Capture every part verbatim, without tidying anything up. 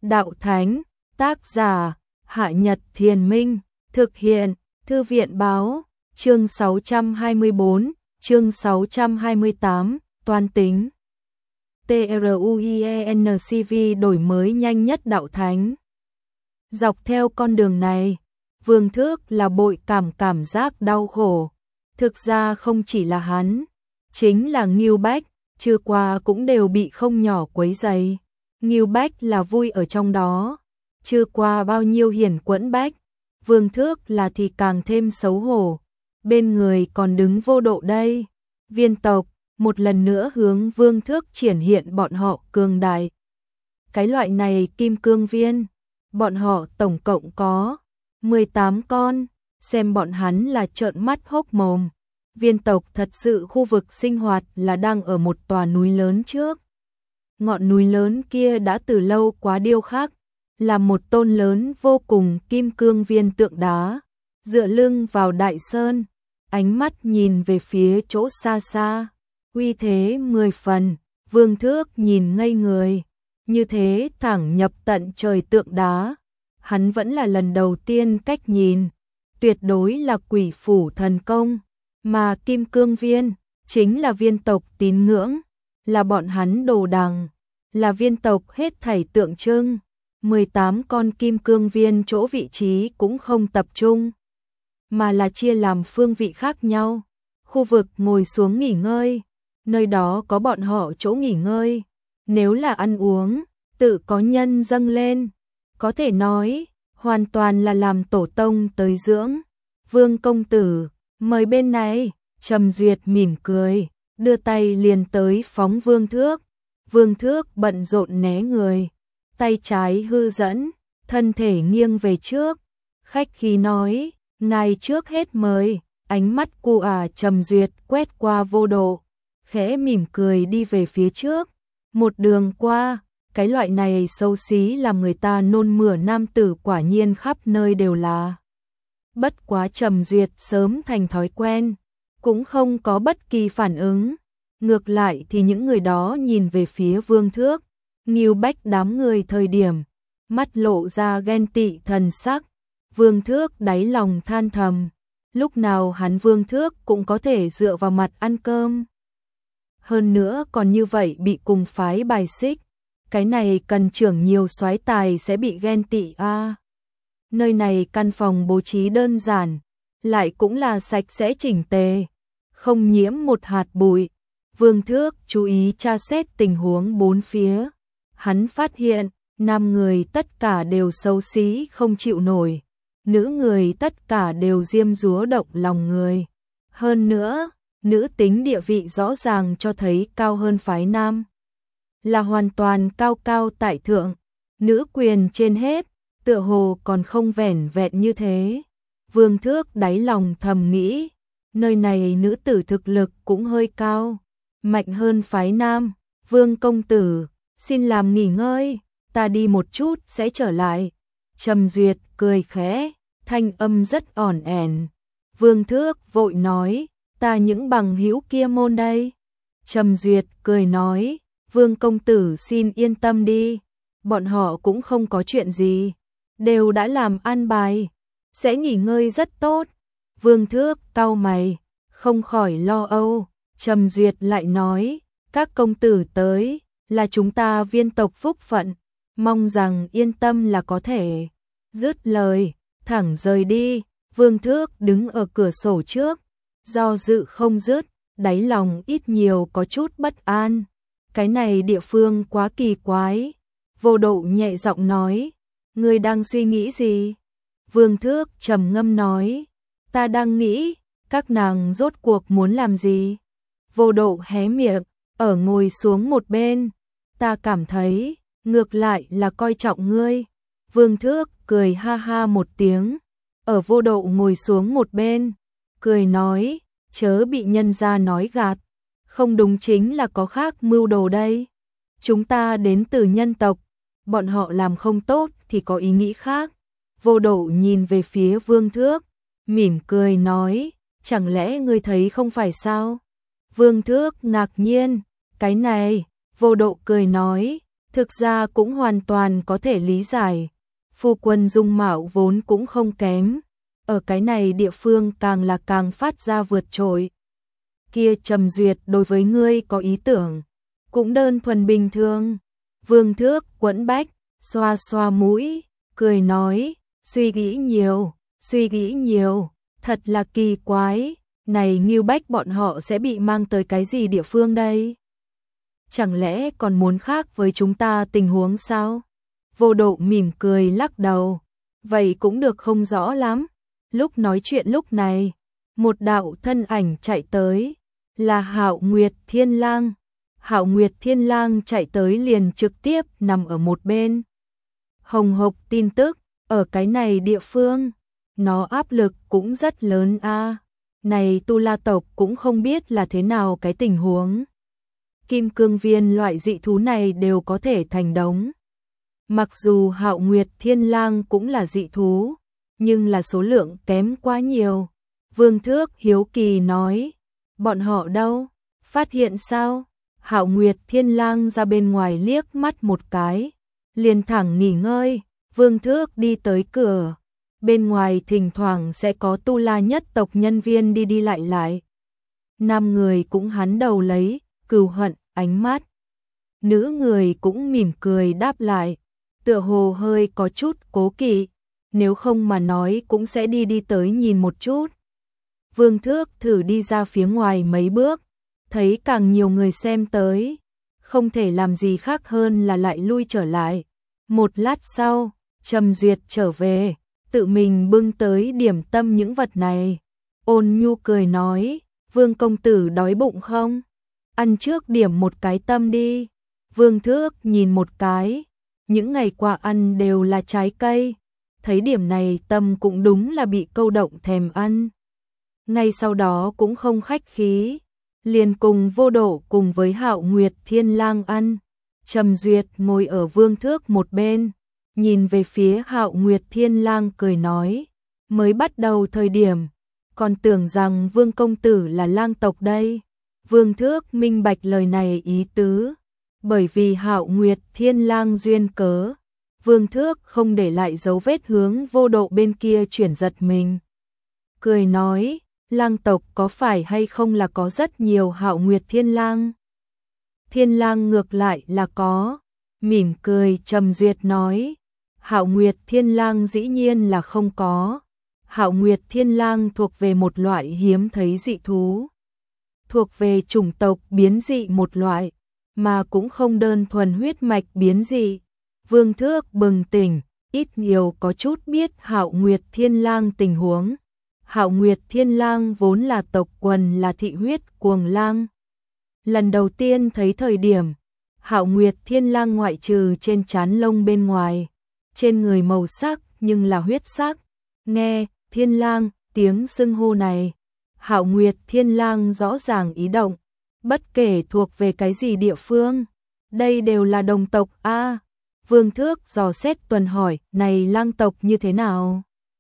Đạo Thánh, tác giả, Hạ Nhật Thiền Minh, thực hiện, Thư viện Báo, chương sáu trăm hai mươi bốn, chương sáu trăm hai mươi tám, toán tính. TRUIENCV đổi mới nhanh nhất Đạo Thánh. Dọc theo con đường này, Vương Thước là bội cảm cảm giác đau khổ. Thực ra không chỉ là hắn, chính là Ngưu Bách, trưa qua cũng đều bị không nhỏ quấy rầy. Ngưu Bách là vui ở trong đó, trưa qua bao nhiêu hiển quẫn bách, Vương Thước là thì càng thêm xấu hổ. Bên người còn đứng Vô Độ đây. Viên tộc một lần nữa hướng Vương Thước triển hiện bọn họ cường đại. Cái loại này kim cương viên, bọn họ tổng cộng có mười tám con, xem bọn hắn là trợn mắt hốc mồm. Viên tộc thật sự khu vực sinh hoạt là đang ở một tòa núi lớn trước. Ngọn núi lớn kia đã từ lâu quá điêu khắc, là một tôn lớn vô cùng kim cương viên tượng đá, dựa lưng vào đại sơn, ánh mắt nhìn về phía chỗ xa xa, uy thế mười phần. Vương Thước nhìn ngây người, như thế thẳng nhập tận trời tượng đá, hắn vẫn là lần đầu tiên cách nhìn, tuyệt đối là quỷ phủ thần công, mà kim cương viên chính là viên tộc tín ngưỡng, là bọn hắn đồ đằng, là viên tộc hết thảy tượng trưng. mười tám con kim cương viên chỗ vị trí cũng không tập trung, mà là chia làm phương vị khác nhau. Khu vực ngồi xuống nghỉ ngơi, nơi đó có bọn họ chỗ nghỉ ngơi. Nếu là ăn uống, tự có nhân dâng lên. Có thể nói, hoàn toàn là làm tổ tông tới dưỡng. Vương công tử, mời bên này. Trầm Duyệt mỉm cười, đưa tay liền tới phóng Vương Thước. Vương Thước bận rộn né người, tay trái hư dẫn, thân thể nghiêng về trước, khách khí nói, ngài trước hết mời. Ánh mắt cu ả Trầm Duyệt quét qua Vô Độ, khẽ mỉm cười đi về phía trước. Một đường qua, cái loại này xấu xí làm người ta nôn mửa nam tử quả nhiên khắp nơi đều là. Bất quá Trầm Duyệt sớm thành thói quen, cũng không có bất kỳ phản ứng. Ngược lại thì những người đó nhìn về phía Vương Thước, Ngưu Bách đám người thời điểm, mắt lộ ra ghen tị thần sắc. Vương Thước đáy lòng than thầm, lúc nào hắn Vương Thước cũng có thể dựa vào mặt ăn cơm. Hơn nữa còn như vậy bị cùng phái bài xích, cái này cần trưởng nhiều soái tài sẽ bị ghen tị a. À, nơi này căn phòng bố trí đơn giản, lại cũng là sạch sẽ chỉnh tề, không nhiễm một hạt bụi. Vương Thước chú ý tra xét tình huống bốn phía, hắn phát hiện nam người tất cả đều xấu xí không chịu nổi, nữ người tất cả đều diêm dúa động lòng người. Hơn nữa, nữ tính địa vị rõ ràng cho thấy cao hơn phái nam, là hoàn toàn cao cao tại thượng, nữ quyền trên hết, tựa hồ còn không vẻn vẹn như thế. Vương Thước đáy lòng thầm nghĩ, nơi này nữ tử thực lực cũng hơi cao, mạnh hơn phái nam. Vương công tử, xin làm nghỉ ngơi, ta đi một chút sẽ trở lại. Trầm Duyệt cười khẽ, thanh âm rất ỏn ẻn. Vương Thước vội nói, ta những bằng hữu kia môn đây. Trầm Duyệt cười nói, Vương công tử xin yên tâm đi, bọn họ cũng không có chuyện gì, đều đã làm an bài, sẽ nghỉ ngơi rất tốt. Vương Thước cau mày, không khỏi lo âu. Trầm Duyệt lại nói, các công tử tới, là chúng ta viên tộc phúc phận, mong rằng yên tâm là có thể. Dứt lời, thẳng rời đi. Vương Thước đứng ở cửa sổ trước, do dự không dứt, đáy lòng ít nhiều có chút bất an. Cái này địa phương quá kỳ quái. Vô Độ nhẹ giọng nói, ngươi đang suy nghĩ gì? Vương Thước trầm ngâm nói, ta đang nghĩ, các nàng rốt cuộc muốn làm gì? Vô Độ hé miệng, ở ngồi xuống một bên, ta cảm thấy, ngược lại là coi trọng ngươi. Vương Thước cười ha ha một tiếng, ở Vô Độ ngồi xuống một bên, cười nói, chớ bị nhân gia nói gạt, không đúng chính là có khác mưu đồ đây. Chúng ta đến từ nhân tộc, bọn họ làm không tốt thì có ý nghĩ khác. Vô Độ nhìn về phía Vương Thước, mỉm cười nói, chẳng lẽ ngươi thấy không phải sao? Vương Thước ngạc nhiên, cái này. Vô Độ cười nói, Thực ra cũng hoàn toàn có thể lý giải, phu quân dung mạo vốn cũng không kém, ở cái này địa phương càng là càng phát ra vượt trội. Kia Trầm Duyệt đối với ngươi có ý tưởng, cũng đơn thuần bình thường. Vương Thước quẫn bách, xoa xoa mũi, cười nói, suy nghĩ nhiều, suy nghĩ nhiều, thật là kỳ quái, này Ngưu Bách bọn họ sẽ bị mang tới cái gì địa phương đây? Chẳng lẽ còn muốn khác với chúng ta tình huống sao? Vô Độ mỉm cười lắc đầu, vậy cũng được không rõ lắm. Lúc nói chuyện lúc này, một đạo thân ảnh chạy tới, là Hạo Nguyệt Thiên Lang. Hạo Nguyệt Thiên Lang chạy tới liền trực tiếp nằm ở một bên. Hồng hộc tin tức, ở cái này địa phương, nó áp lực cũng rất lớn a. Này Tu La tộc cũng không biết là thế nào cái tình huống. Kim cương viên loại dị thú này đều có thể thành đống. Mặc dù Hạo Nguyệt Thiên Lang cũng là dị thú, nhưng là số lượng kém quá nhiều. Vương Thước hiếu kỳ nói, bọn họ đâu? Phát hiện sao? Hạo Nguyệt Thiên Lang ra bên ngoài liếc mắt một cái, liền thẳng nghỉ ngơi. Vương Thước đi tới cửa, bên ngoài thỉnh thoảng sẽ có Tu La nhất tộc nhân viên đi đi lại lại. Nam người cũng hắn đầu lấy, cừu hận, ánh mắt. Nữ người cũng mỉm cười đáp lại, tựa hồ hơi có chút cố kỵ, nếu không mà nói cũng sẽ đi đi tới nhìn một chút. Vương Thước thử đi ra phía ngoài mấy bước, thấy càng nhiều người xem tới, không thể làm gì khác hơn là lại lui trở lại. Một lát sau, Trầm Duyệt trở về, tự mình bưng tới điểm tâm những vật này. Ôn nhu cười nói, Vương công tử đói bụng không? Ăn trước điểm một cái tâm đi. Vương Thước nhìn một cái, những ngày qua ăn đều là trái cây, thấy điểm này tâm cũng đúng là bị câu động thèm ăn. Ngay sau đó cũng không khách khí, liền cùng Vô Độ cùng với Hạo Nguyệt Thiên Lang ăn. Trầm Duyệt ngồi ở Vương Thước một bên, nhìn về phía Hạo Nguyệt Thiên Lang cười nói, mới bắt đầu thời điểm, còn tưởng rằng Vương công tử là lang tộc đây. Vương Thước minh bạch lời này ý tứ, bởi vì Hạo Nguyệt Thiên Lang duyên cớ, Vương Thước không để lại dấu vết hướng Vô Độ bên kia chuyển giật mình. Cười nói, lang tộc có phải hay không là có rất nhiều Hạo Nguyệt Thiên Lang? Thiên Lang ngược lại là có, mỉm cười Trầm Duyệt nói, Hạo Nguyệt Thiên Lang dĩ nhiên là không có. Hạo Nguyệt Thiên Lang thuộc về một loại hiếm thấy dị thú, thuộc về chủng tộc biến dị một loại, mà cũng không đơn thuần huyết mạch biến dị. Vương Thước bừng tỉnh, ít nhiều có chút biết Hạo Nguyệt Thiên Lang tình huống. Hạo Nguyệt Thiên Lang vốn là tộc quần là thị huyết cuồng lang. Lần đầu tiên thấy thời điểm, Hạo Nguyệt Thiên Lang ngoại trừ trên trán lông bên ngoài, trên người màu sắc nhưng là huyết sắc. Nghe Thiên Lang tiếng xưng hô này, Hạo Nguyệt Thiên Lang rõ ràng ý động, bất kể thuộc về cái gì địa phương, đây đều là đồng tộc a. À, Vương Thước dò xét tuần hỏi, này lang tộc như thế nào?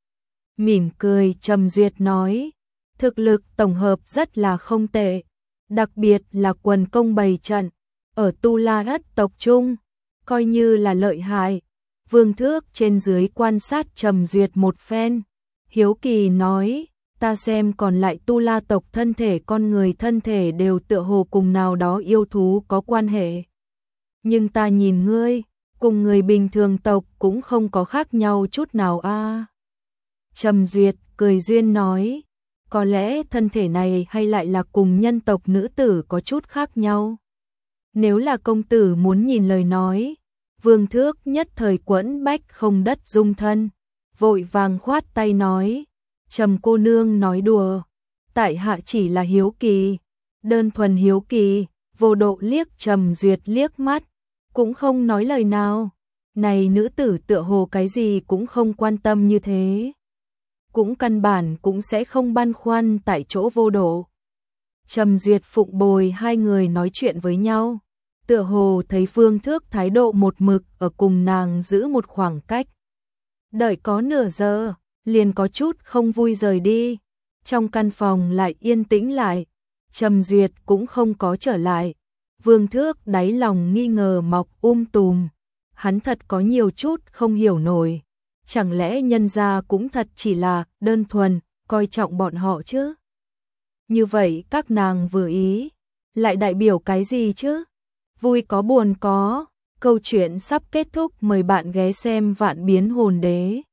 Mỉm cười Trầm Duyệt nói, thực lực tổng hợp rất là không tệ, đặc biệt là quần công bày trận, ở Tu La Ất tộc trung, coi như là lợi hại. Vương Thước trên dưới quan sát Trầm Duyệt một phen, hiếu kỳ nói, ta xem còn lại Tu La tộc thân thể con người thân thể đều tựa hồ cùng nào đó yêu thú có quan hệ. Nhưng ta nhìn ngươi, cùng người bình thường tộc cũng không có khác nhau chút nào a. À. Trầm Duyệt cười duyên nói, có lẽ thân thể này hay lại là cùng nhân tộc nữ tử có chút khác nhau. Nếu là công tử muốn nhìn lời nói, Vương Thước nhất thời quẫn bách không đất dung thân, vội vàng khoát tay nói, Trầm cô nương nói đùa, tại hạ chỉ là hiếu kỳ, đơn thuần hiếu kỳ. Vô Độ liếc Trầm Duyệt liếc mắt, cũng không nói lời nào. Này nữ tử tựa hồ cái gì cũng không quan tâm như thế, cũng căn bản cũng sẽ không băn khoăn tại chỗ Vô Độ. Trầm Duyệt phụng bồi hai người nói chuyện với nhau, tựa hồ thấy Vương Thước thái độ một mực ở cùng nàng giữ một khoảng cách. Đợi có nửa giờ, liền có chút không vui rời đi. Trong căn phòng lại yên tĩnh lại, Trầm Duyệt cũng không có trở lại. Vương Thước đáy lòng nghi ngờ mọc um tùm, hắn thật có nhiều chút không hiểu nổi, chẳng lẽ nhân gia cũng thật chỉ là đơn thuần coi trọng bọn họ chứ? Như vậy các nàng vừa ý, lại đại biểu cái gì chứ? Vui có buồn có, câu chuyện sắp kết thúc, mời bạn ghé xem Vạn Biến Hồn Đế.